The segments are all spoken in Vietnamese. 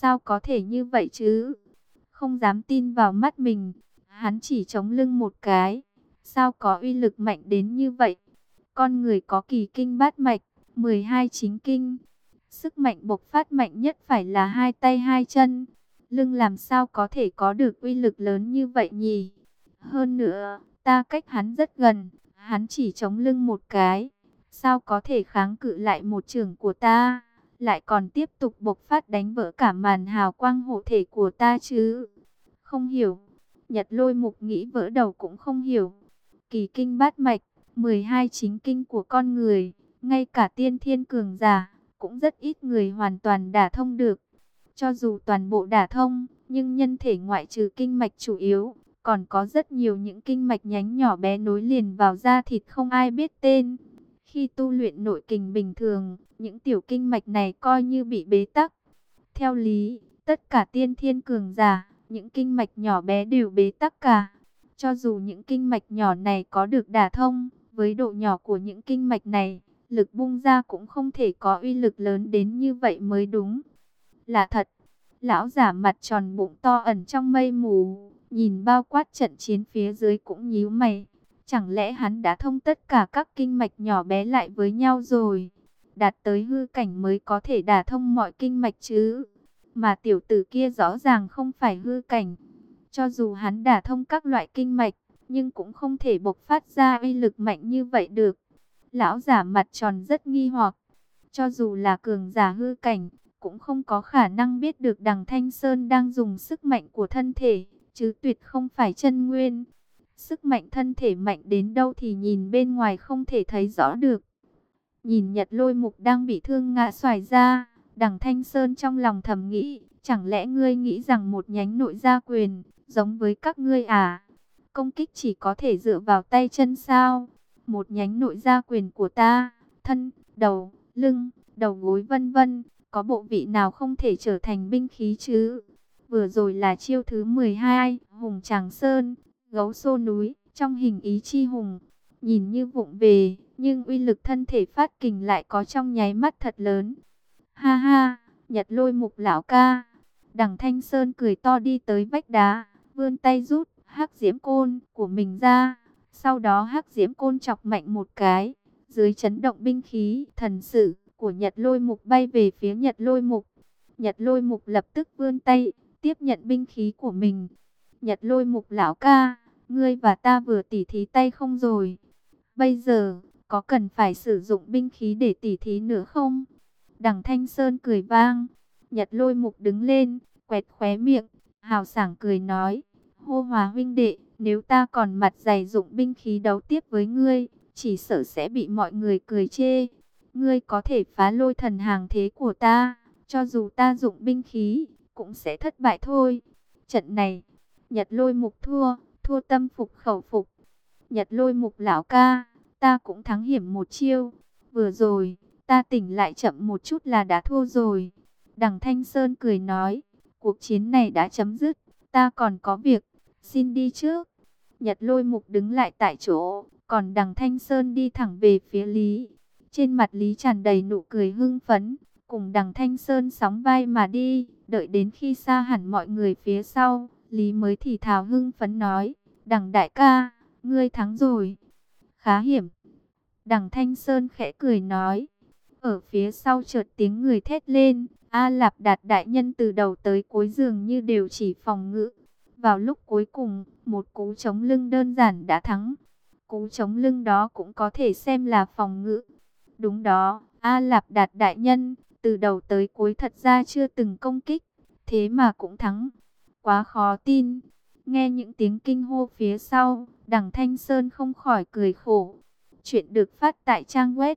Sao có thể như vậy chứ? Không dám tin vào mắt mình. Hắn chỉ chống lưng một cái. Sao có uy lực mạnh đến như vậy? Con người có kỳ kinh bát mạch, 12 chính kinh. Sức mạnh bộc phát mạnh nhất phải là hai tay hai chân. Lưng làm sao có thể có được uy lực lớn như vậy nhỉ? Hơn nữa, ta cách hắn rất gần. Hắn chỉ chống lưng một cái. Sao có thể kháng cự lại một chưởng của ta? Lại còn tiếp tục bộc phát đánh vỡ cả màn hào quang hộ thể của ta chứ? Không hiểu. Nhật Lôi Mục nghĩ vỡ đầu cũng không hiểu. Kỳ kinh bát mạch, 12 chính kinh của con người, ngay cả tiên thiên cường giả, cũng rất ít người hoàn toàn đả thông được. Cho dù toàn bộ đả thông, nhưng nhân thể ngoại trừ kinh mạch chủ yếu, còn có rất nhiều những kinh mạch nhánh nhỏ bé nối liền vào da thịt không ai biết tên. Khi tu luyện nội kình bình thường, những tiểu kinh mạch này coi như bị bế tắc. Theo lý, tất cả tiên thiên cường giả, những kinh mạch nhỏ bé đều bế tắc cả. Cho dù những kinh mạch nhỏ này có được đả thông, với độ nhỏ của những kinh mạch này, lực bung ra cũng không thể có uy lực lớn đến như vậy mới đúng. Là thật, lão giả mặt tròn bụng to ẩn trong mây mù, nhìn bao quát trận chiến phía dưới cũng nhíu mày. Chẳng lẽ hắn đã thông tất cả các kinh mạch nhỏ bé lại với nhau rồi? Đạt tới hư cảnh mới có thể đả thông mọi kinh mạch chứ? Mà tiểu tử kia rõ ràng không phải hư cảnh. Cho dù hắn đả thông các loại kinh mạch, nhưng cũng không thể bộc phát ra uy lực mạnh như vậy được. Lão giả mặt tròn rất nghi hoặc. Cho dù là cường giả hư cảnh, cũng không có khả năng biết được Đằng Thanh Sơn đang dùng sức mạnh của thân thể, chứ tuyệt không phải chân nguyên. Sức mạnh thân thể mạnh đến đâu thì nhìn bên ngoài không thể thấy rõ được. Nhìn Nhật Lôi Mục đang bị thương ngã xoài ra, Đằng Thanh Sơn trong lòng thầm nghĩ, chẳng lẽ ngươi nghĩ rằng một nhánh nội gia quyền, giống với các ngươi à? Công kích chỉ có thể dựa vào tay chân sao? Một nhánh nội gia quyền của ta, thân, đầu, lưng, đầu gối vân vân, có bộ vị nào không thể trở thành binh khí chứ? Vừa rồi là chiêu thứ 12, Hùng Tràng Sơn, gấu xô núi, trong hình ý chi hùng. Nhìn như vụng về, nhưng uy lực thân thể phát kình lại có trong nháy mắt thật lớn. Ha ha, Nhật Lôi Mục lão ca. Đằng Thanh Sơn cười to đi tới vách đá, vươn tay rút hắc diễm côn của mình ra. Sau đó hắc diễm côn chọc mạnh một cái, dưới chấn động binh khí thần sử của Nhật Lôi Mục bay về phía Nhật Lôi Mục. Nhật Lôi Mục lập tức vươn tay, tiếp nhận binh khí của mình. Nhật Lôi Mục lão ca, ngươi và ta vừa tỉ thí tay không rồi? Bây giờ, có cần phải sử dụng binh khí để tỉ thí nữa không? Đằng Thanh Sơn cười vang. Nhật Lôi Mục đứng lên, quẹt khóe miệng, hào sảng cười nói. Hô Hòa huynh đệ, nếu ta còn mặt dày dụng binh khí đấu tiếp với ngươi, chỉ sợ sẽ bị mọi người cười chê. Ngươi có thể phá lôi thần hàng thế của ta, cho dù ta dụng binh khí, cũng sẽ thất bại thôi. Trận này, Nhật Lôi Mục thua, thua tâm phục khẩu phục. Nhật Lôi Mục lão ca, ta cũng thắng hiểm một chiêu. Vừa rồi, ta tỉnh lại chậm một chút là đã thua rồi. Đằng Thanh Sơn cười nói, cuộc chiến này đã chấm dứt, ta còn có việc, xin đi trước. Nhật Lôi Mục đứng lại tại chỗ, còn Đằng Thanh Sơn đi thẳng về phía Lý. Trên mặt Lý tràn đầy nụ cười hưng phấn, cùng Đằng Thanh Sơn sóng vai mà đi. Đợi đến khi xa hẳn mọi người phía sau, Lý mới thì thào hưng phấn nói, Đằng đại ca, ngươi thắng rồi. Khá hiểm. Đằng Thanh Sơn khẽ cười nói. Ở phía sau chợt tiếng người thét lên. A Lạp Đạt đại nhân từ đầu tới cuối dường như đều chỉ phòng ngự. Vào lúc cuối cùng, một cú chống lưng đơn giản đã thắng. Cú chống lưng đó cũng có thể xem là phòng ngự. Đúng đó, A Lạp Đạt đại nhân, từ đầu tới cuối thật ra chưa từng công kích. Thế mà cũng thắng. Quá khó tin. Nghe những tiếng kinh hô phía sau, Đằng Thanh Sơn không khỏi cười khổ. Chuyện được phát tại trang web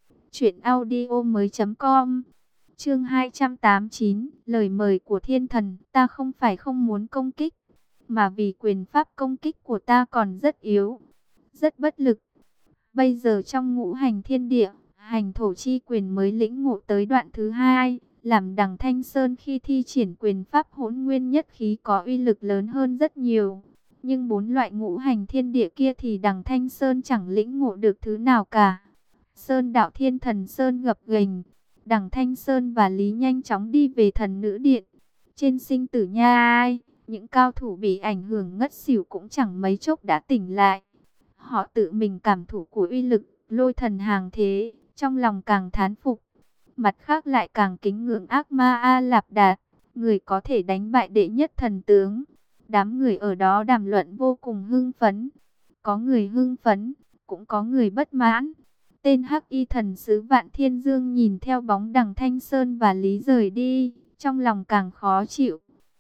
truyệnaudiomoi.com. Chương 289, lời mời của thiên thần, ta không phải không muốn công kích, mà vì quyền pháp công kích của ta còn rất yếu, rất bất lực. Bây giờ trong ngũ hành thiên địa, hành thổ chi quyền mới lĩnh ngộ tới đoạn thứ 2, làm Đằng Thanh Sơn khi thi triển quyền pháp hỗn nguyên nhất khí có uy lực lớn hơn rất nhiều. Nhưng 4 loại ngũ hành thiên địa kia thì Đằng Thanh Sơn chẳng lĩnh ngộ được thứ nào cả. Sơn đạo thiên thần Sơn gập ghềnh, Đằng Thanh Sơn và Lý nhanh chóng đi về thần nữ điện. Trên sinh tử nha ai, những cao thủ bị ảnh hưởng ngất xỉu cũng chẳng mấy chốc đã tỉnh lại. Họ tự mình cảm thụ của uy lực lôi thần hàng thế, trong lòng càng thán phục. Mặt khác lại càng kính ngưỡng ác ma A Lạp Đạt, người có thể đánh bại đệ nhất thần tướng. Đám người ở đó đàm luận vô cùng hưng phấn. Có người hưng phấn, cũng có người bất mãn. Tên Hắc Y thần sứ Vạn Thiên Dương nhìn theo bóng Đằng Thanh Sơn và Lý rời đi, trong lòng càng khó chịu.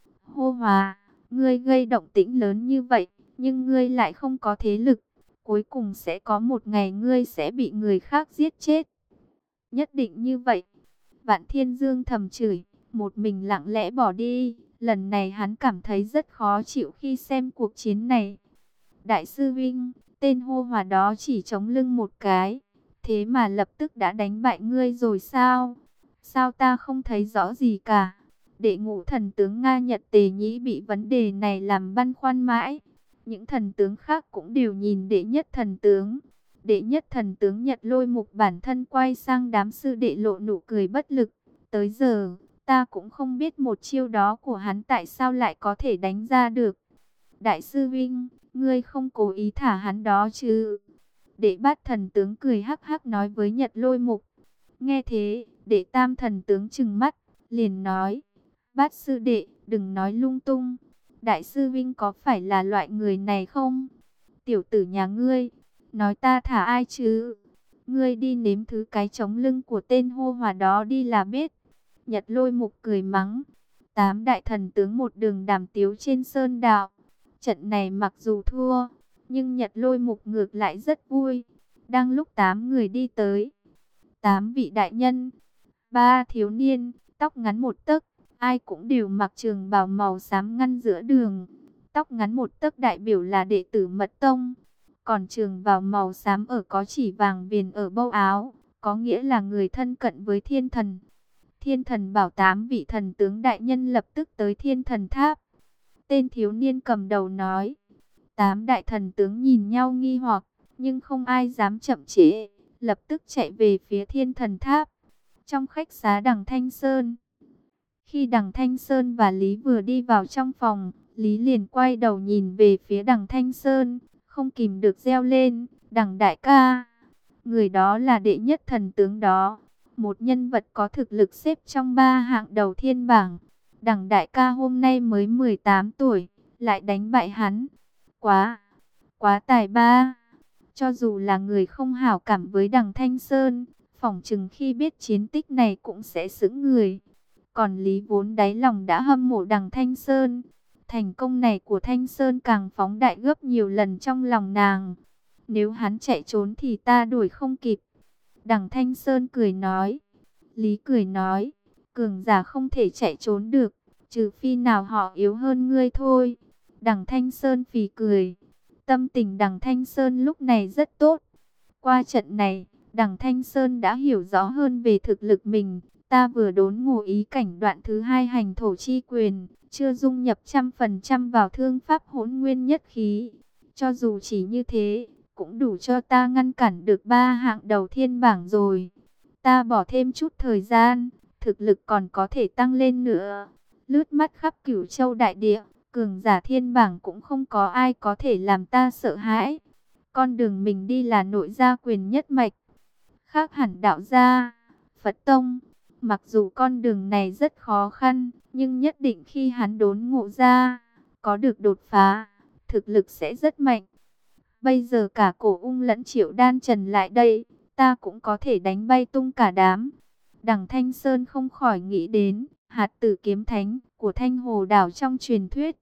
Hô Hòa, ngươi gây động tĩnh lớn như vậy, nhưng ngươi lại không có thế lực. Cuối cùng sẽ có một ngày ngươi sẽ bị người khác giết chết. Nhất định như vậy. Vạn Thiên Dương thầm chửi, một mình lặng lẽ bỏ đi. Lần này hắn cảm thấy rất khó chịu khi xem cuộc chiến này. Đại sư Vinh, tên Hô Hòa đó chỉ chống lưng một cái. Thế mà lập tức đã đánh bại ngươi rồi sao? Sao ta không thấy rõ gì cả? Đệ ngũ thần tướng Nga Nhật Tề Nhĩ bị vấn đề này làm băn khoăn mãi. Những thần tướng khác cũng đều nhìn đệ nhất thần tướng. Đệ nhất thần tướng Nhật Lôi Mục bản thân quay sang đám sư đệ lộ nụ cười bất lực. Tới giờ, ta cũng không biết một chiêu đó của hắn tại sao lại có thể đánh ra được. Đại sư Vinh, ngươi không cố ý thả hắn đó chứ? Đệ bát thần tướng cười hắc hắc nói với Nhật Lôi Mục. Nghe thế, đệ tam thần tướng trừng mắt, liền nói. Bát sư đệ, đừng nói lung tung. Đại sư Vinh có phải là loại người này không? Tiểu tử nhà ngươi, nói ta thả ai chứ? Ngươi đi nếm thứ cái chống lưng của tên Hô Hòa đó đi là biết. Nhật Lôi Mục cười mắng. Tám đại thần tướng một đường đàm tiếu trên sơn đạo. Trận này mặc dù thua, nhưng Nhật Lôi Mục ngược lại rất vui. Đang lúc 8 người đi tới, 8 vị đại nhân, 3 thiếu niên, tóc ngắn một tấc, ai cũng đều mặc trường bào màu xám ngăn giữa đường. Tóc ngắn một tấc đại biểu là đệ tử Mật Tông, còn trường bào màu xám ở có chỉ vàng viền ở bâu áo, có nghĩa là người thân cận với thiên thần. Thiên thần bảo 8 vị thần tướng đại nhân lập tức tới thiên thần tháp. Tên thiếu niên cầm đầu nói. 8 đại thần tướng nhìn nhau nghi hoặc, nhưng không ai dám chậm trễ, lập tức chạy về phía thiên thần tháp. Trong khách xá Đằng Thanh Sơn, khi Đằng Thanh Sơn và Lý vừa đi vào trong phòng, Lý liền quay đầu nhìn về phía Đằng Thanh Sơn, không kìm được reo lên, Đằng đại ca. Người đó là đệ nhất thần tướng đó, một nhân vật có thực lực xếp trong 3 hạng đầu thiên bảng. Đằng đại ca hôm nay mới 18 tuổi, lại đánh bại hắn. Quá tài ba. Cho dù là người không hảo cảm với Đằng Thanh Sơn, phỏng chừng khi biết chiến tích này cũng sẽ sững người. Còn Lý vốn đáy lòng đã hâm mộ Đằng Thanh Sơn. Thành công này của Thanh Sơn càng phóng đại gấp nhiều lần trong lòng nàng. Nếu hắn chạy trốn thì ta đuổi không kịp. Đằng Thanh Sơn cười nói. Lý cười nói, cường giả không thể chạy trốn được, trừ phi nào họ yếu hơn ngươi thôi. Đằng Thanh Sơn phì cười. Tâm tình Đằng Thanh Sơn lúc này rất tốt. Qua trận này, Đằng Thanh Sơn đã hiểu rõ hơn về thực lực mình. Ta vừa đốn ngộ ý cảnh đoạn thứ 2 hành thổ chi quyền, chưa dung nhập 100% vào thương pháp hỗn nguyên nhất khí. Cho dù chỉ như thế, cũng đủ cho ta ngăn cản được 3 hạng đầu thiên bảng rồi. Ta bỏ thêm chút thời gian, thực lực còn có thể tăng lên nữa. Lướt mắt khắp Cửu Châu đại địa, cường giả thiên bảng cũng không có ai có thể làm ta sợ hãi. Con đường mình đi là nội gia quyền nhất mạch, khác hẳn đạo gia, Phật tông. Mặc dù con đường này rất khó khăn, nhưng nhất định khi hắn đốn ngộ ra, có được đột phá, thực lực sẽ rất mạnh. Bây giờ cả Cổ Ung lẫn Triệu Đan Trần lại đây, ta cũng có thể đánh bay tung cả đám. Đằng Thanh Sơn không khỏi nghĩ đến Hạt Tử Kiếm Thánh của Thanh Hồ Đảo trong truyền thuyết.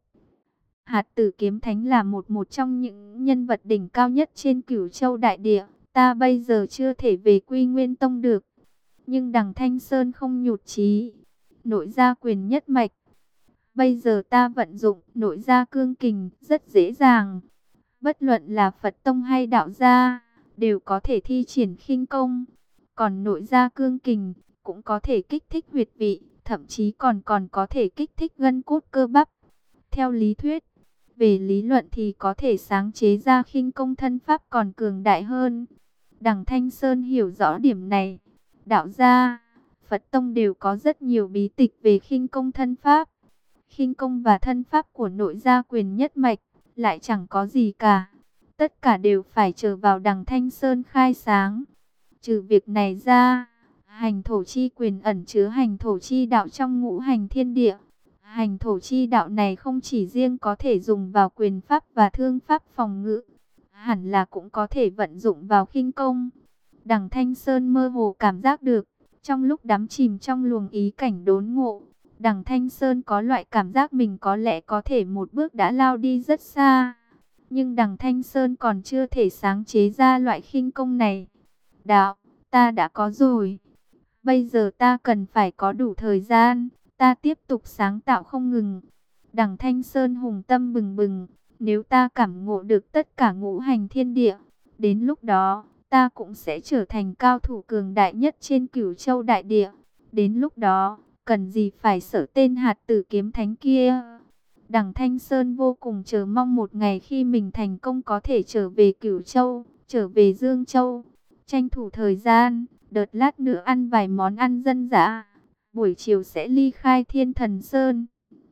Hạt Tử Kiếm Thánh là một trong những nhân vật đỉnh cao nhất trên Cửu Châu đại địa. Ta bây giờ chưa thể về Quy Nguyên Tông được. Nhưng Đằng Thanh Sơn không nhụt chí. Nội gia quyền nhất mạch. Bây giờ ta vận dụng nội gia cương kình rất dễ dàng. Bất luận là Phật tông hay đạo gia, đều có thể thi triển khinh công. Còn nội gia cương kình cũng có thể kích thích huyệt vị, thậm chí còn có thể kích thích gân cốt cơ bắp. Theo lý thuyết, về lý luận thì có thể sáng chế ra khinh công thân pháp còn cường đại hơn. Đằng Thanh Sơn hiểu rõ điểm này. Đạo gia, Phật tông đều có rất nhiều bí tịch về khinh công thân pháp. khinh công và thân pháp của nội gia quyền nhất mạch lại chẳng có gì cả. Tất cả đều phải chờ vào đằng Thanh Sơn khai sáng. Trừ việc này ra, hành thổ chi quyền ẩn chứa hành thổ chi đạo trong ngũ hành thiên địa. Hành thổ chi đạo này không chỉ riêng có thể dùng vào quyền pháp và thương pháp phòng ngự, hẳn là cũng có thể vận dụng vào khinh công. Đằng Thanh Sơn mơ hồ cảm giác được, trong lúc đắm chìm trong luồng ý cảnh đốn ngộ, đằng Thanh Sơn có loại cảm giác mình có lẽ có thể một bước đã lao đi rất xa. Nhưng đằng Thanh Sơn còn chưa thể sáng chế ra loại khinh công này. Đạo, ta đã có rồi. Bây giờ ta cần phải có đủ thời gian, ta tiếp tục sáng tạo không ngừng. Đằng Thanh Sơn hùng tâm bừng bừng, nếu ta cảm ngộ được tất cả ngũ hành thiên địa, đến lúc đó, ta cũng sẽ trở thành cao thủ cường đại nhất trên Cửu Châu đại địa. Đến lúc đó, cần gì phải sợ tên hạt tử kiếm thánh kia. Đằng Thanh Sơn vô cùng chờ mong một ngày khi mình thành công có thể trở về Cửu Châu, trở về Dương Châu, tranh thủ thời gian, đợt lát nữa ăn vài món ăn dân dã, buổi chiều sẽ ly khai Thiên Thần Sơn.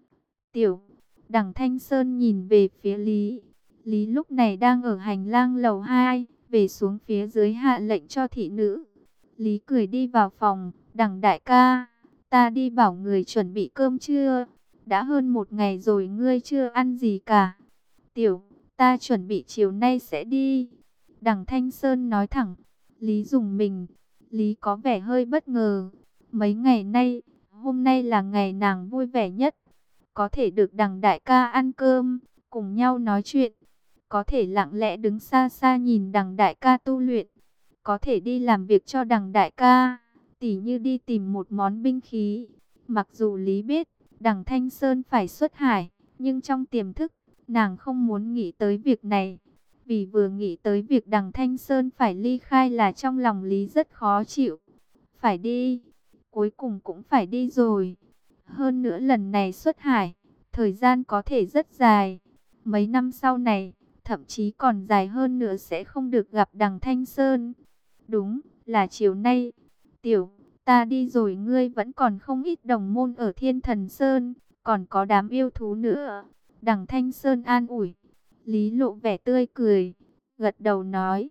Tiểu, đằng Thanh Sơn nhìn về phía Lý. Lý lúc này đang ở hành lang lầu 2, về xuống phía dưới hạ lệnh cho thị nữ. Lý cười đi vào phòng, đằng đại ca, ta đi bảo người chuẩn bị cơm trưa. Đã hơn một ngày rồi ngươi chưa ăn gì cả. Tiểu, ta chuẩn bị chiều nay sẽ đi. Đằng Thanh Sơn nói thẳng. Lý dùng mình. Lý có vẻ hơi bất ngờ. Mấy ngày nay, hôm nay là ngày nàng vui vẻ nhất. Có thể được đằng đại ca ăn cơm, cùng nhau nói chuyện. Có thể lặng lẽ đứng xa xa nhìn đằng đại ca tu luyện. Có thể đi làm việc cho đằng đại ca, tỉ như đi tìm một món binh khí. Mặc dù Lý biết, đằng Thanh Sơn phải xuất hải, nhưng trong tiềm thức, nàng không muốn nghĩ tới việc này. Vì vừa nghĩ tới việc đằng Thanh Sơn phải ly khai là trong lòng Lý rất khó chịu. Phải đi, cuối cùng cũng phải đi rồi. Hơn nữa lần này xuất hải, thời gian có thể rất dài. Mấy năm sau này, thậm chí còn dài hơn nữa sẽ không được gặp đằng Thanh Sơn. Đúng, là chiều nay. Tiểu, ta đi rồi, ngươi vẫn còn không ít đồng môn ở Thiên Thần Sơn, còn có đám yêu thú nữa. Đằng Thanh Sơn an ủi. Lý lộ vẻ tươi cười, gật đầu nói,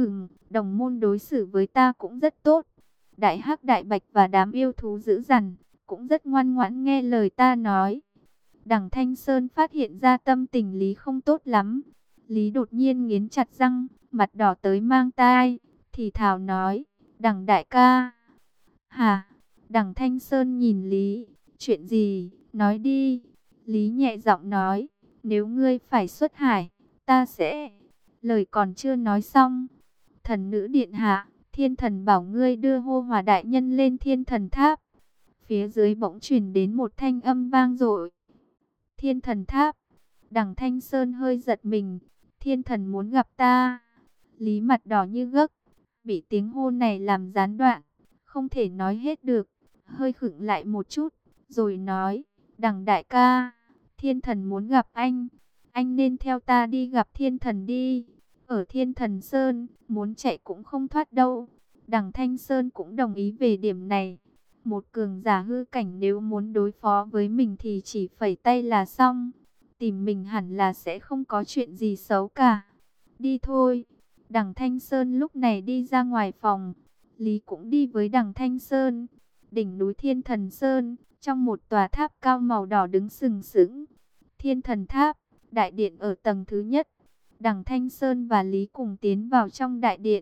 đồng môn đối xử với ta cũng rất tốt. Đại Hắc Đại Bạch và đám yêu thú dữ dằn, cũng rất ngoan ngoãn nghe lời ta nói. Đằng Thanh Sơn phát hiện ra tâm tình Lý không tốt lắm. Lý đột nhiên nghiến chặt răng, mặt đỏ tới mang tai, thì thào nói, đằng đại ca. Hả? Đằng Thanh Sơn nhìn Lý, chuyện gì, nói đi. Lý nhẹ giọng nói, nếu ngươi phải xuất hải, ta sẽ... Lời còn chưa nói xong, thần nữ điện hạ, thiên thần bảo ngươi đưa Hô Hòa đại nhân lên Thiên Thần Tháp. Phía dưới bỗng truyền đến một thanh âm vang dội. Thiên Thần Tháp. Đằng Thanh Sơn hơi giật mình. Thiên thần muốn gặp ta. Lý mặt đỏ như gấc, bị tiếng hô này làm gián đoạn, không thể nói hết được, hơi khựng lại một chút, rồi nói, đằng đại ca, thiên thần muốn gặp anh nên theo ta đi gặp thiên thần đi. Ở Thiên Thần Sơn, muốn chạy cũng không thoát đâu. Đằng Thanh Sơn cũng đồng ý về điểm này. Một cường giả hư cảnh nếu muốn đối phó với mình thì chỉ phẩy tay là xong. Tìm mình hẳn là sẽ không có chuyện gì xấu cả. Đi thôi. Đằng Thanh Sơn lúc này đi ra ngoài phòng. Lý cũng đi với đằng Thanh Sơn. Đỉnh núi Thiên Thần Sơn, trong một tòa tháp cao màu đỏ đứng sừng sững. Thiên Thần Tháp, đại điện ở tầng thứ nhất. Đằng Thanh Sơn và Lý cùng tiến vào trong đại điện.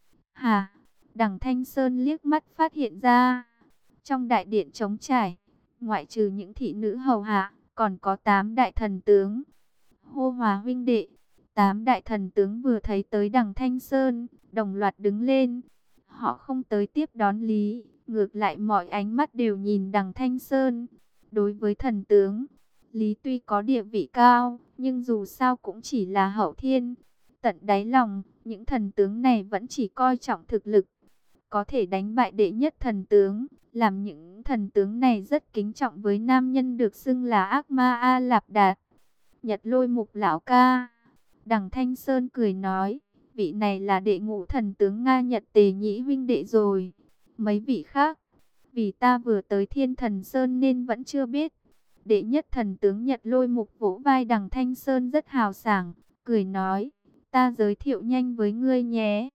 Hà, đằng Thanh Sơn liếc mắt phát hiện ra. Trong đại điện trống trải, ngoại trừ những thị nữ hầu hạ, còn có 8 đại thần tướng. Hô Hòa huynh đệ, 8 đại thần tướng vừa thấy tới đằng Thanh Sơn, đồng loạt đứng lên. Họ không tới tiếp đón Lý, ngược lại mọi ánh mắt đều nhìn đằng Thanh Sơn. Đối với thần tướng, Lý tuy có địa vị cao, nhưng dù sao cũng chỉ là hậu thiên. Tận đáy lòng, những thần tướng này vẫn chỉ coi trọng thực lực. Có thể đánh bại đệ nhất thần tướng, làm những thần tướng này rất kính trọng với nam nhân được xưng là Ác Ma A Lạp Đạt. Nhật Lôi Mục lão ca. Đằng Thanh Sơn cười nói, vị này là đệ ngũ thần tướng Nga Nhật Tề Nhĩ huynh đệ rồi. Mấy vị khác, vì ta vừa tới Thiên Thần Sơn nên vẫn chưa biết. Đệ nhất thần tướng Nhật Lôi Mục vỗ vai Đằng Thanh Sơn rất hào sảng, cười nói, ta giới thiệu nhanh với ngươi nhé.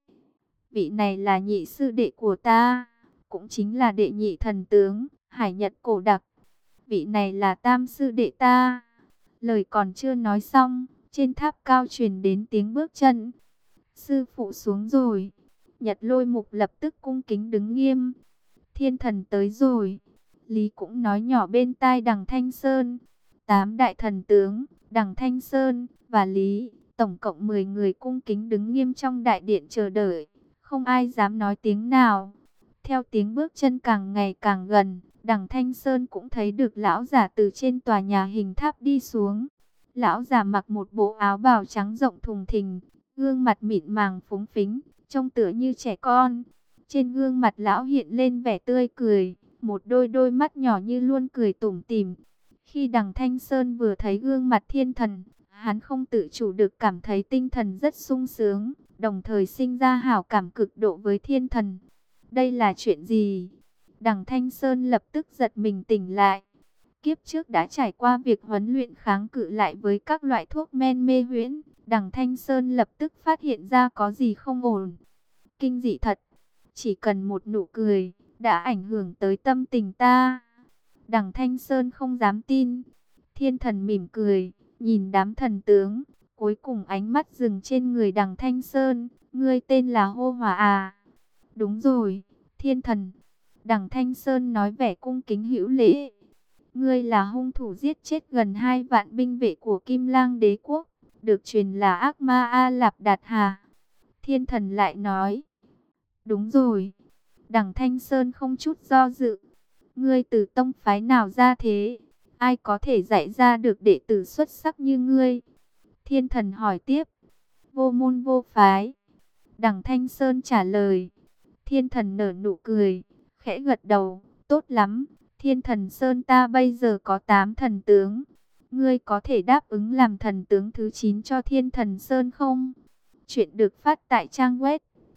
Vị này là nhị sư đệ của ta, cũng chính là đệ nhị thần tướng, Hải Nhật Cổ Đặc. Vị này là tam sư đệ ta. Lời còn chưa nói xong, trên tháp cao truyền đến tiếng bước chân. Sư phụ xuống rồi. Nhật Lôi Mục lập tức cung kính đứng nghiêm. Thiên thần tới rồi. Lý cũng nói nhỏ bên tai Đằng Thanh Sơn. 8 đại thần tướng, Đằng Thanh Sơn và Lý, tổng cộng 10 người cung kính đứng nghiêm trong đại điện chờ đợi. Không ai dám nói tiếng nào. Theo tiếng bước chân càng ngày càng gần, Đằng Thanh Sơn cũng thấy được lão giả từ trên tòa nhà hình tháp đi xuống. Lão giả mặc một bộ áo bào trắng rộng thùng thình, gương mặt mịn màng phúng phính, trông tựa như trẻ con. Trên gương mặt lão hiện lên vẻ tươi cười, một đôi mắt nhỏ như luôn cười tủm tỉm. Khi Đằng Thanh Sơn vừa thấy gương mặt thiên thần, hắn không tự chủ được cảm thấy tinh thần rất sung sướng, đồng thời sinh ra hảo cảm cực độ với thiên thần. Đây là chuyện gì? Đằng Thanh Sơn lập tức giật mình tỉnh lại. Kiếp trước đã trải qua việc huấn luyện kháng cự lại với các loại thuốc men mê huyễn. Đằng Thanh Sơn lập tức phát hiện ra có gì không ổn. Kinh dị thật. Chỉ cần một nụ cười, đã ảnh hưởng tới tâm tình ta. Đằng Thanh Sơn không dám tin. Thiên thần mỉm cười, nhìn đám thần tướng. Cuối cùng ánh mắt dừng trên người Đằng Thanh Sơn. Ngươi tên là Hô Hòa à? Đúng rồi, thiên thần. Đằng Thanh Sơn nói vẻ cung kính hữu lễ. Ngươi là hung thủ giết chết gần 2 vạn binh vệ của Kim Lang Đế quốc, được truyền là ác ma A Lạp Đạt Hà. Thiên thần lại nói. Đúng rồi. Đằng Thanh Sơn không chút do dự. Ngươi từ tông phái nào ra thế? Ai có thể dạy ra được đệ tử xuất sắc như ngươi? Thiên thần hỏi tiếp. Vô môn vô phái. Đằng Thanh Sơn trả lời. Thiên thần nở nụ cười, khẽ gật đầu. Tốt lắm. Thiên thần Sơn ta bây giờ có 8 thần tướng. Ngươi có thể đáp ứng làm thần tướng thứ 9 cho Thiên thần Sơn không? Chuyện được phát tại trang web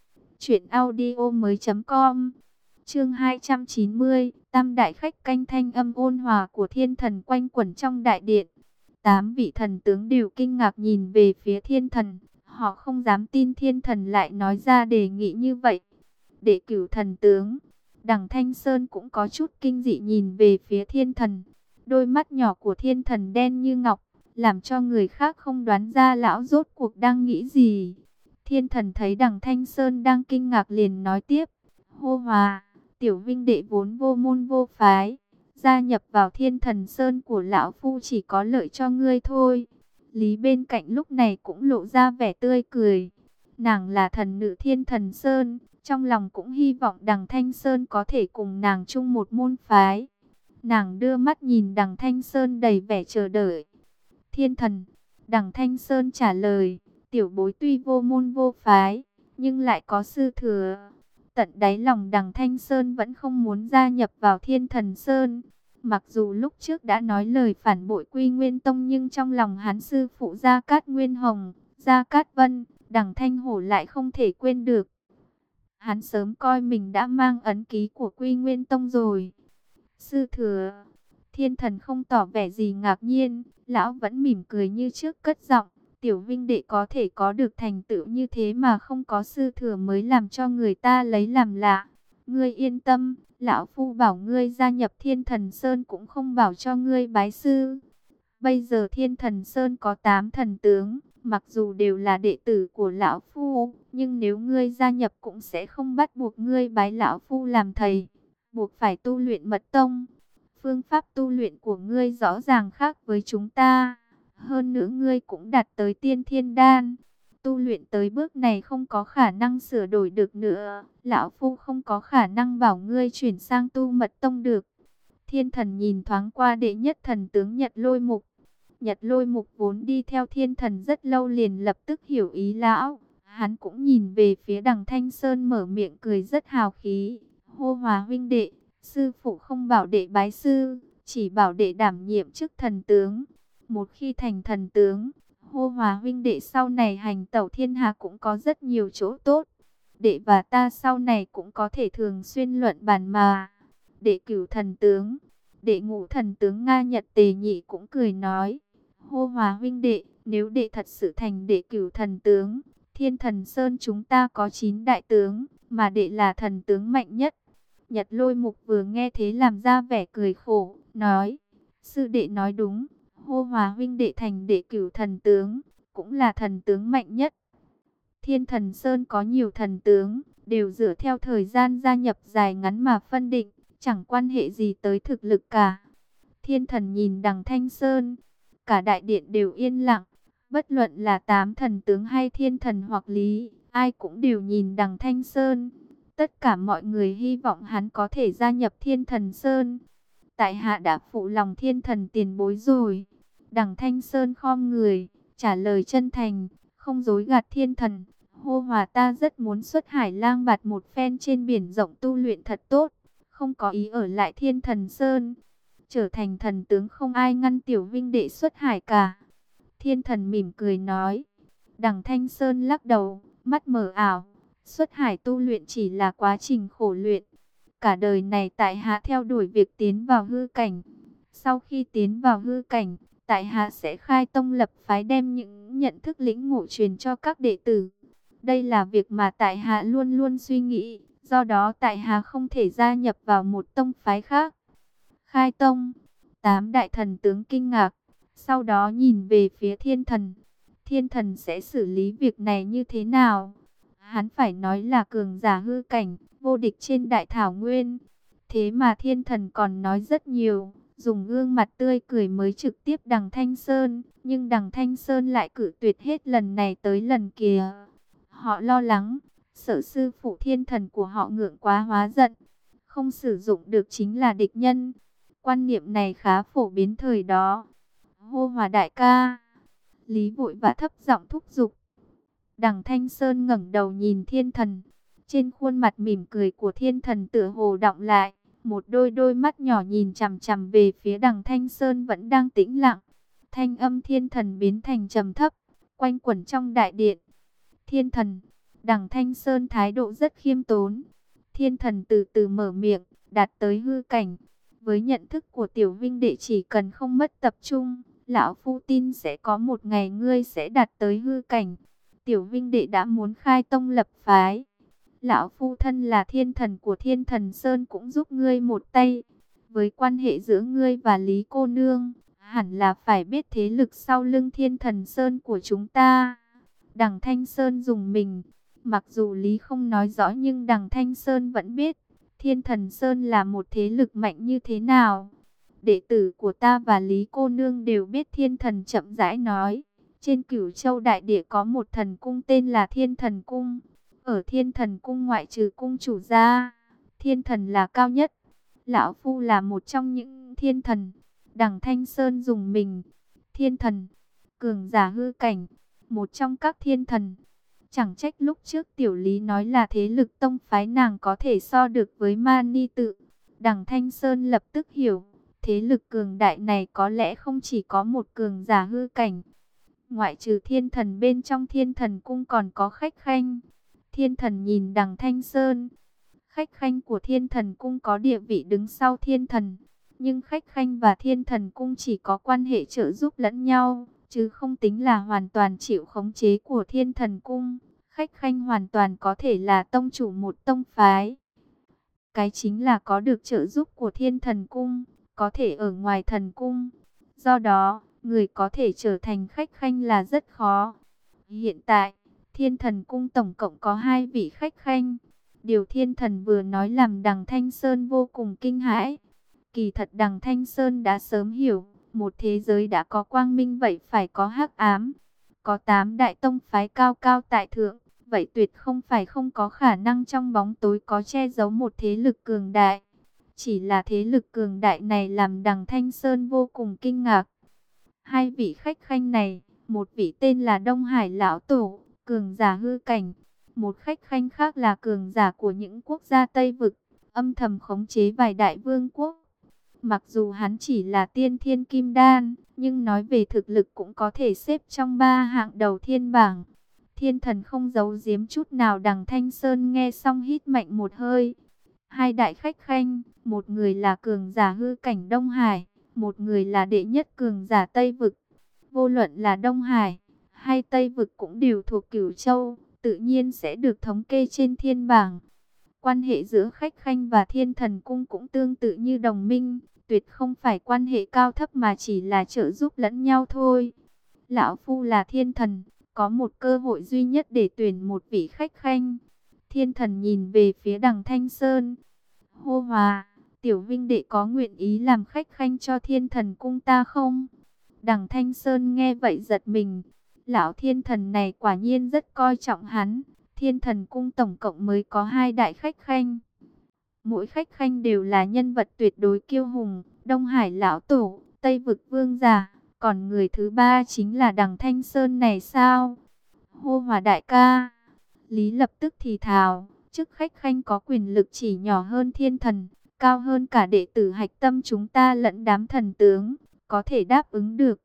truyệnaudiomoi.com. Chương 290, Tam đại khách canh, thanh âm ôn hòa của thiên thần quanh quẩn trong đại điện. 8 vị thần tướng đều kinh ngạc nhìn về phía thiên thần. Họ không dám tin thiên thần lại nói ra đề nghị như vậy. Đệ cửu thần tướng, Đằng Thanh Sơn cũng có chút kinh dị nhìn về phía thiên thần. Đôi mắt nhỏ của thiên thần đen như ngọc, làm cho người khác không đoán ra lão rốt cuộc đang nghĩ gì. Thiên thần thấy Đằng Thanh Sơn đang kinh ngạc liền nói tiếp. Hô Hòa, tiểu vinh đệ vốn vô môn vô phái, gia nhập vào Thiên thần Sơn của lão phu chỉ có lợi cho ngươi thôi. Lý bên cạnh lúc này cũng lộ ra vẻ tươi cười. Nàng là thần nữ Thiên thần Sơn, trong lòng cũng hy vọng Đằng Thanh Sơn có thể cùng nàng chung một môn phái. Nàng đưa mắt nhìn Đằng Thanh Sơn đầy vẻ chờ đợi. Thiên thần, Đằng Thanh Sơn trả lời, tiểu bối tuy vô môn vô phái, nhưng lại có sư thừa. Tận đáy lòng Đằng Thanh Sơn vẫn không muốn gia nhập vào Thiên thần Sơn. Mặc dù lúc trước đã nói lời phản bội Quy Nguyên Tông, nhưng trong lòng hắn sư phụ Gia Cát Nguyên Hồng, Gia Cát Vân, Đằng Thanh Hổ lại không thể quên được. Hắn sớm coi mình đã mang ấn ký của Quy Nguyên Tông rồi. Sư thừa, thiên thần không tỏ vẻ gì ngạc nhiên, lão vẫn mỉm cười như trước cất giọng. Tiểu vinh đệ có thể có được thành tựu như thế mà không có sư thừa mới làm cho người ta lấy làm lạ. Ngươi yên tâm, lão phu bảo ngươi gia nhập Thiên thần Sơn cũng không bảo cho ngươi bái sư. Bây giờ Thiên thần Sơn có 8 thần tướng, mặc dù đều là đệ tử của lão phu, nhưng nếu ngươi gia nhập cũng sẽ không bắt buộc ngươi bái lão phu làm thầy, buộc phải tu luyện mật tông. Phương pháp tu luyện của ngươi rõ ràng khác với chúng ta. Hơn nữa ngươi cũng đạt tới tiên thiên đan. Tu luyện tới bước này không có khả năng sửa đổi được nữa. Lão phu không có khả năng bảo ngươi chuyển sang tu mật tông được. Thiên thần nhìn thoáng qua đệ nhất thần tướng Nhật Lôi Mục. Nhật Lôi Mục vốn đi theo thiên thần rất lâu liền lập tức hiểu ý lão. Hắn cũng nhìn về phía Đằng Thanh Sơn mở miệng cười rất hào khí. Hô Hòa huynh đệ, sư phụ không bảo đệ bái sư, chỉ bảo đệ đảm nhiệm chức thần tướng. Một khi thành thần tướng, Hô Hòa huynh đệ sau này hành tẩu thiên hạ cũng có rất nhiều chỗ tốt. Đệ và ta sau này cũng có thể thường xuyên luận bàn mà. Đệ cửu thần tướng, Đệ ngũ thần tướng Nga Nhật Tề Nhị cũng cười nói, hô Hòa huynh đệ, nếu đệ thật sự thành đệ cửu thần tướng, Thiên Thần Sơn chúng ta có 9 đại tướng, mà đệ là thần tướng mạnh nhất. Nhật Lôi Mục vừa nghe thế làm ra vẻ cười khổ, nói, sư đệ nói đúng, hô Hòa huynh đệ thành đệ cửu thần tướng, cũng là thần tướng mạnh nhất. Thiên Thần Sơn có nhiều thần tướng, đều dựa theo thời gian gia nhập dài ngắn mà phân định, chẳng quan hệ gì tới thực lực cả. Thiên Thần nhìn Đằng Thanh Sơn, cả đại điện đều yên lặng, bất luận là 8 thần tướng hay Thiên Thần hoặc Lý, ai cũng đều nhìn Đằng Thanh Sơn. Tất cả mọi người hy vọng hắn có thể gia nhập Thiên Thần Sơn. Tại hạ đã phụ lòng Thiên Thần tiền bối rồi. Đằng Thanh Sơn khom người, trả lời chân thành, không dối gạt Thiên Thần. Hô Hòa ta rất muốn xuất hải lang bạt một phen trên biển rộng tu luyện thật tốt, không có ý ở lại Thiên Thần Sơn. Trở thành thần tướng không ai ngăn tiểu vinh đệ xuất hải cả. Thiên Thần mỉm cười nói. Đằng Thanh Sơn lắc đầu, mắt mờ ảo. Xuất hải tu luyện chỉ là quá trình khổ luyện. Cả đời này tại hạ theo đuổi việc tiến vào hư cảnh. Sau khi tiến vào hư cảnh, tại hạ sẽ khai tông lập phái, đem những nhận thức lĩnh ngộ truyền cho các đệ tử. Đây là việc mà tại hạ luôn luôn suy nghĩ, do đó tại hạ không thể gia nhập vào một tông phái khác. Khai tông, 8 đại thần tướng kinh ngạc, sau đó nhìn về phía Thiên Thần. Thiên Thần sẽ xử lý việc này như thế nào? Hắn phải nói là cường giả hư cảnh, vô địch trên đại thảo nguyên. Thế mà Thiên Thần còn nói rất nhiều, dùng gương mặt tươi cười mới trực tiếp Đằng Thanh Sơn. Nhưng Đằng Thanh Sơn lại cự tuyệt hết lần này tới lần kia. Họ lo lắng, sợ sư phụ Thiên Thần của họ ngượng quá hóa giận, không sử dụng được chính là địch nhân. Quan niệm này khá phổ biến thời đó. Hô Hòa đại ca, Lý vội vã thấp giọng thúc giục. Đằng Thanh Sơn ngẩng đầu nhìn Thiên Thần. Trên khuôn mặt mỉm cười của Thiên Thần tựa hồ đọng lại. Một đôi mắt nhỏ nhìn chằm chằm về phía Đằng Thanh Sơn vẫn đang tĩnh lặng. Thanh âm Thiên Thần biến thành trầm thấp, quanh quẩn trong đại điện. Thiên Thần, Đằng Thanh Sơn thái độ rất khiêm tốn. Thiên Thần từ từ mở miệng, đạt tới hư cảnh. Với nhận thức của tiểu vinh đệ chỉ cần không mất tập trung, lão phu tin sẽ có một ngày ngươi sẽ đạt tới hư cảnh. Tiểu vinh đệ đã muốn khai tông lập phái. Lão phu thân là Thiên Thần của Thiên Thần Sơn cũng giúp ngươi một tay. Với quan hệ giữa ngươi và Lý cô nương, hẳn là phải biết thế lực sau lưng Thiên Thần Sơn của chúng ta. Đằng Thanh Sơn dùng mình. Mặc dù Lý không nói rõ nhưng Đằng Thanh Sơn vẫn biết Thiên Thần Sơn là một thế lực mạnh như thế nào. Đệ tử của ta và Lý cô nương đều biết. Thiên Thần chậm rãi nói. Trên Cửu Châu đại địa có một thần cung tên là Thiên Thần Cung. Ở Thiên Thần Cung ngoại trừ cung chủ ra, Thiên Thần là cao nhất. Lão phu là một trong những Thiên Thần. Đằng Thanh Sơn dùng mình. Thiên Thần, cường giả hư cảnh, một trong các Thiên Thần. Chẳng trách lúc trước tiểu Lý nói là thế lực tông phái nàng có thể so được với Mani Tự. Đằng Thanh Sơn lập tức hiểu, thế lực cường đại này có lẽ không chỉ có một cường giả hư cảnh. Ngoại trừ Thiên Thần, bên trong Thiên Thần Cung còn có khách khanh. Thiên Thần nhìn Đằng Thanh Sơn. Khách khanh của Thiên Thần Cung có địa vị đứng sau Thiên Thần. Nhưng khách khanh và Thiên Thần Cung chỉ có quan hệ trợ giúp lẫn nhau, chứ không tính là hoàn toàn chịu khống chế của Thiên Thần Cung. Khách khanh hoàn toàn có thể là tông chủ một tông phái. Cái chính là có được trợ giúp của Thiên Thần Cung, có thể ở ngoài thần cung. Do đó, người có thể trở thành khách khanh là rất khó. Hiện tại, Thiên Thần Cung tổng cộng có 2 vị khách khanh. Điều Thiên Thần vừa nói làm Đằng Thanh Sơn vô cùng kinh hãi. Kỳ thật Đằng Thanh Sơn đã sớm hiểu, một thế giới đã có quang minh vậy phải có hắc ám. Có 8 đại tông phái cao cao tại thượng, vậy tuyệt không phải không có khả năng trong bóng tối có che giấu một thế lực cường đại. Chỉ là thế lực cường đại này làm Đằng Thanh Sơn vô cùng kinh ngạc. 2 vị khách khanh này, một vị tên là Đông Hải Lão Tổ, cường giả hư cảnh. Một khách khanh khác là cường giả của những quốc gia Tây Vực, âm thầm khống chế vài đại vương quốc. Mặc dù hắn chỉ là tiên thiên kim đan, nhưng nói về thực lực cũng có thể xếp trong 3 hạng đầu thiên bảng. Thiên Thần không giấu giếm chút nào. Đằng Thanh Sơn nghe xong hít mạnh một hơi. Hai đại khách khanh, một người là cường giả hư cảnh Đông Hải, một người là đệ nhất cường giả Tây Vực. Vô luận là Đông Hải hay Tây Vực cũng đều thuộc Cửu Châu, tự nhiên sẽ được thống kê trên thiên bảng. Quan hệ giữa khách khanh và Thiên Thần Cung cũng tương tự như đồng minh, tuyệt không phải quan hệ cao thấp mà chỉ là trợ giúp lẫn nhau thôi. Lão Phu là thiên thần, có một cơ hội duy nhất để tuyển một vị khách khanh. Thiên thần nhìn về phía Đằng Thanh Sơn. Hô Hòa, tiểu vinh đệ có nguyện ý làm khách khanh cho Thiên Thần Cung ta không? Đằng Thanh Sơn nghe vậy giật mình. Lão thiên thần này quả nhiên rất coi trọng hắn. Thiên Thần Cung tổng cộng mới có 2 đại khách khanh. Mỗi khách khanh đều là nhân vật tuyệt đối kiêu hùng. Đông Hải Lão Tổ, Tây Vực Vương Giả. Còn người thứ ba chính là Đằng Thanh Sơn này sao? Hô Hòa đại ca. Lý lập tức thì thào. Chức khách khanh có quyền lực chỉ nhỏ hơn thiên thần, cao hơn cả đệ tử hạch tâm chúng ta lẫn đám thần tướng, có thể đáp ứng được.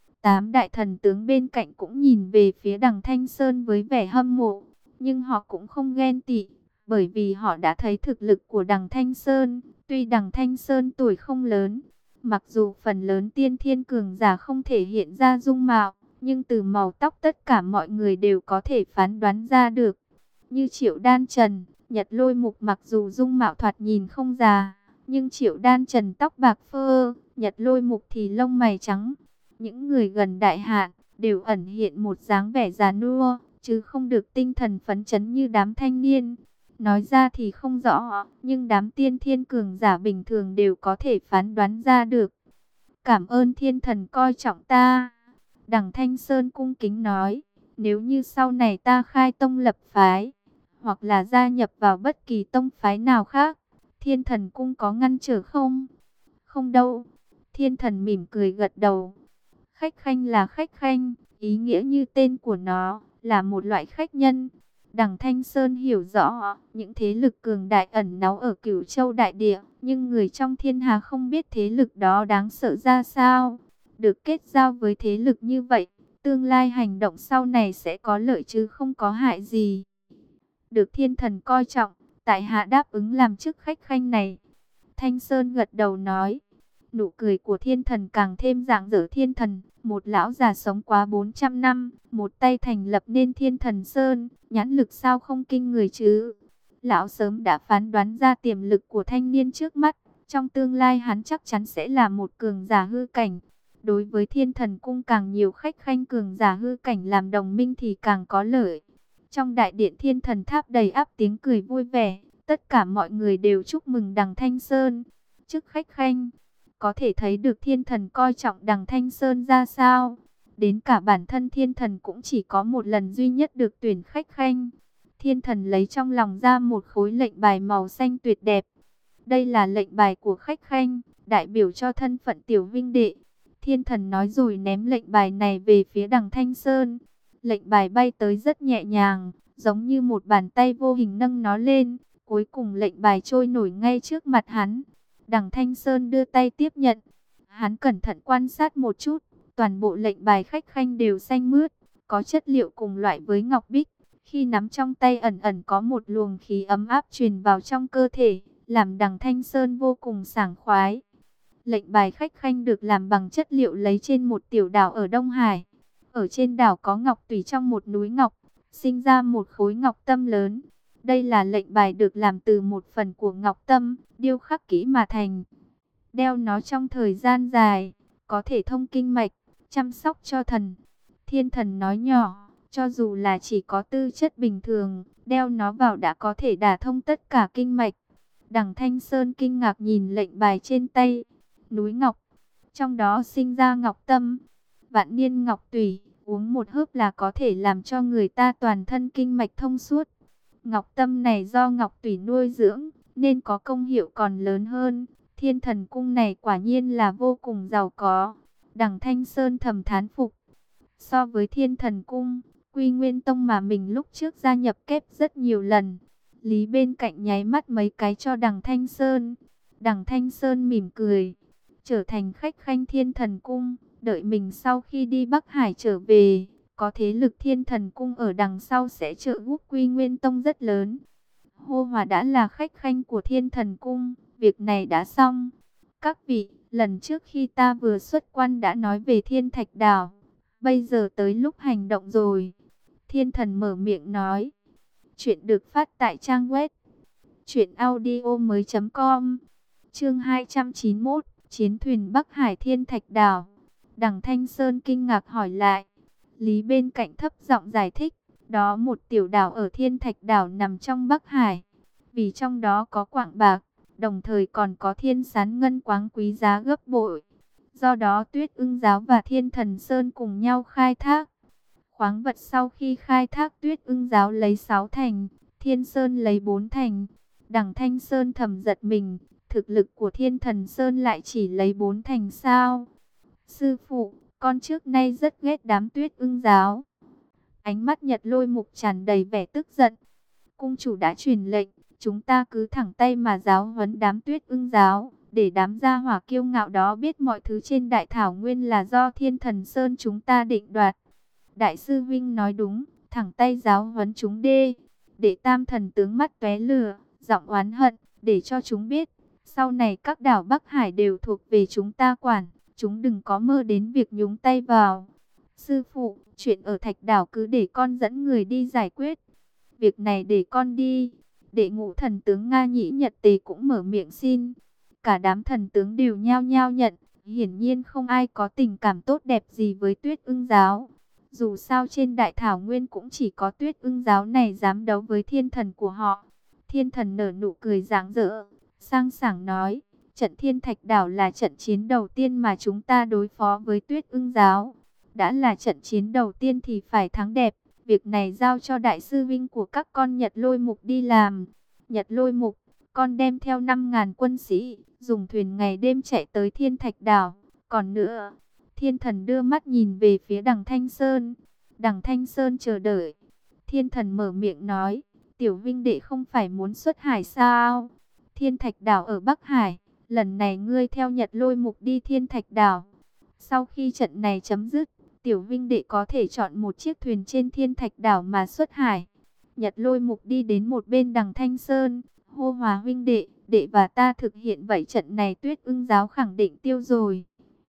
8 đại thần tướng bên cạnh cũng nhìn về phía Đằng Thanh Sơn với vẻ hâm mộ, nhưng họ cũng không ghen tị, bởi vì họ đã thấy thực lực của Đằng Thanh Sơn. Tuy Đằng Thanh Sơn tuổi không lớn, mặc dù phần lớn tiên thiên cường giả không thể hiện ra dung mạo, nhưng từ màu tóc tất cả mọi người đều có thể phán đoán ra được. Như Triệu Đan Trần, Nhật Lôi Mục mặc dù dung mạo thoạt nhìn không già, nhưng Triệu Đan Trần tóc bạc phơ, Nhật Lôi Mục thì lông mày trắng. Những người gần đại hạn đều ẩn hiện một dáng vẻ già nua, chứ không được tinh thần phấn chấn như đám thanh niên. Nói ra thì không rõ, nhưng đám tiên thiên cường giả bình thường đều có thể phán đoán ra được. Cảm ơn thiên thần coi trọng ta. Đằng Thanh Sơn cung kính nói, nếu như sau này ta khai tông lập phái, hoặc là gia nhập vào bất kỳ tông phái nào khác, Thiên Thần Cung có ngăn trở không? Không đâu. Thiên Thần mỉm cười gật đầu. Khách khanh là khách khanh, ý nghĩa như tên của nó, là một loại khách nhân. Đằng Thanh Sơn hiểu rõ, những thế lực cường đại ẩn náu ở Cửu Châu đại địa, nhưng người trong thiên hà không biết thế lực đó đáng sợ ra sao. Được kết giao với thế lực như vậy, tương lai hành động sau này sẽ có lợi chứ không có hại gì. Được thiên thần coi trọng, tại hạ đáp ứng làm chức khách khanh này. Thanh Sơn gật đầu nói. Nụ cười của thiên thần càng thêm rạng rỡ. Thiên thần, một lão già sống quá 400 năm, một tay thành lập nên Thiên Thần Sơn, nhãn lực sao không kinh người chứ. Lão sớm đã phán đoán ra tiềm lực của thanh niên trước mắt, trong tương lai hắn chắc chắn sẽ là một cường giả hư cảnh. Đối với Thiên Thần Cung càng nhiều khách khanh cường giả hư cảnh làm đồng minh thì càng có lợi. Trong đại điện Thiên Thần Tháp đầy ắp tiếng cười vui vẻ, tất cả mọi người đều chúc mừng Đằng Thanh Sơn. Chức khách khanh, có thể thấy được thiên thần coi trọng Đằng Thanh Sơn ra sao. Đến cả bản thân thiên thần cũng chỉ có một lần duy nhất được tuyển khách khanh. Thiên thần lấy trong lòng ra một khối lệnh bài màu xanh tuyệt đẹp. Đây là lệnh bài của khách khanh, đại biểu cho thân phận tiểu vinh đệ. Thiên thần nói rồi ném lệnh bài này về phía Đằng Thanh Sơn. Lệnh bài bay tới rất nhẹ nhàng, giống như một bàn tay vô hình nâng nó lên. Cuối cùng lệnh bài trôi nổi ngay trước mặt hắn. Đằng Thanh Sơn đưa tay tiếp nhận. Hắn cẩn thận quan sát một chút. Toàn bộ lệnh bài khách khanh đều xanh mướt, có chất liệu cùng loại với ngọc bích. Khi nắm trong tay ẩn ẩn có một luồng khí ấm áp truyền vào trong cơ thể, làm Đằng Thanh Sơn vô cùng sảng khoái. Lệnh bài khách khanh được làm bằng chất liệu lấy trên một tiểu đảo ở Đông Hải. Ở trên đảo có ngọc tùy trong một núi ngọc, sinh ra một khối ngọc tâm lớn. Đây là lệnh bài được làm từ một phần của ngọc tâm, điêu khắc kỹ mà thành. Đeo nó trong thời gian dài, có thể thông kinh mạch, chăm sóc cho thần. Thiên thần nói nhỏ, cho dù là chỉ có tư chất bình thường, đeo nó vào đã có thể đả thông tất cả kinh mạch. Đằng Thanh Sơn kinh ngạc nhìn lệnh bài trên tay. Núi ngọc, trong đó sinh ra ngọc tâm, vạn niên ngọc tùy, uống một hớp là có thể làm cho người ta toàn thân kinh mạch thông suốt. Ngọc tâm này do ngọc tùy nuôi dưỡng, nên có công hiệu còn lớn hơn. Thiên thần cung này quả nhiên là vô cùng giàu có. Đằng Thanh Sơn thầm thán phục. So với Thiên Thần Cung, Quy Nguyên Tông mà mình lúc trước gia nhập kép rất nhiều lần. Lý bên cạnh nháy mắt mấy cái cho Đằng Thanh Sơn. Đằng Thanh Sơn mỉm cười, trở thành khách khanh Thiên Thần Cung. Đợi mình sau khi đi Bắc Hải trở về, có thế lực Thiên Thần Cung ở đằng sau sẽ trợ giúp Quy Nguyên Tông rất lớn. Hô Hòa đã là khách khanh của Thiên Thần Cung, việc này đã xong. Các vị, lần trước khi ta vừa xuất quan đã nói về Thiên Thạch Đảo, bây giờ tới lúc hành động rồi. Thiên Thần mở miệng nói. Chuyện được phát tại trang web truyệnaudiomoi.com. Chương 291, Chiến thuyền Bắc Hải Thiên Thạch Đảo. Đằng Thanh Sơn kinh ngạc hỏi lại. Lý bên cạnh thấp giọng giải thích, đó một tiểu đảo ở Thiên Thạch Đảo nằm trong Bắc Hải, vì trong đó có quặng bạc, đồng thời còn có thiên sán ngân quáng quý giá gấp bội. Do đó Tuyết Ưng Giáo và Thiên Thần Sơn cùng nhau khai thác. Khoáng vật sau khi khai thác, Tuyết Ưng Giáo lấy 6 thành, Thiên Sơn lấy 4 thành. Đằng Thanh Sơn thầm giật mình, thực lực của Thiên Thần Sơn lại chỉ lấy 4 thành sao? Sư phụ, con trước nay rất ghét đám Tuyết Ưng Giáo. Ánh mắt Nhật Lôi Mục tràn đầy vẻ tức giận. Cung chủ đã truyền lệnh, chúng ta cứ thẳng tay mà giáo huấn đám Tuyết Ưng Giáo, để đám gia hỏa kiêu ngạo đó biết mọi thứ trên Đại Thảo Nguyên là do Thiên Thần Sơn chúng ta định đoạt. Đại sư Vinh nói đúng, thẳng tay giáo huấn chúng đê. Để Tam Thần tướng mắt tóe lửa, giọng oán hận, để cho chúng biết, sau này các đảo Bắc Hải đều thuộc về chúng ta quản, chúng đừng có mơ đến việc nhúng tay vào. Sư phụ, chuyện ở Thạch Đảo cứ để con dẫn người đi giải quyết. Việc này để con đi. Đệ Ngũ Thần tướng Nga Nhĩ Nhật Tề cũng mở miệng xin. Cả đám thần tướng đều nhao nhao nhận. Hiển nhiên không ai có tình cảm tốt đẹp gì với Tuyết Ưng Giáo. Dù sao trên Đại Thảo Nguyên cũng chỉ có Tuyết Ưng Giáo này dám đấu với thiên thần của họ. Thiên thần nở nụ cười rạng rỡ, sang sảng nói, trận Thiên Thạch Đảo là trận chiến đầu tiên mà chúng ta đối phó với Tuyết Ưng Giáo. Đã là trận chiến đầu tiên thì phải thắng đẹp. Việc này giao cho đại sư Vinh của các con Nhật Lôi Mục đi làm. Nhật Lôi Mục, con đem theo 5.000 quân sĩ, dùng thuyền ngày đêm chạy tới Thiên Thạch Đảo. Còn nữa, thiên thần đưa mắt nhìn về phía đằng Thanh Sơn. Đằng Thanh Sơn chờ đợi. Thiên thần mở miệng nói, Tiểu Vinh đệ không phải muốn xuất hải sao? Thiên Thạch Đảo ở Bắc Hải, lần này ngươi theo Nhật Lôi Mục đi Thiên Thạch Đảo. Sau khi trận này chấm dứt, Tiểu Vinh đệ có thể chọn một chiếc thuyền trên Thiên Thạch Đảo mà xuất hải. Nhật Lôi Mục đi đến một bên đằng Thanh Sơn, hô Hòa huynh đệ, đệ và ta thực hiện vậy trận này Tuyết Ưng Giáo khẳng định tiêu rồi.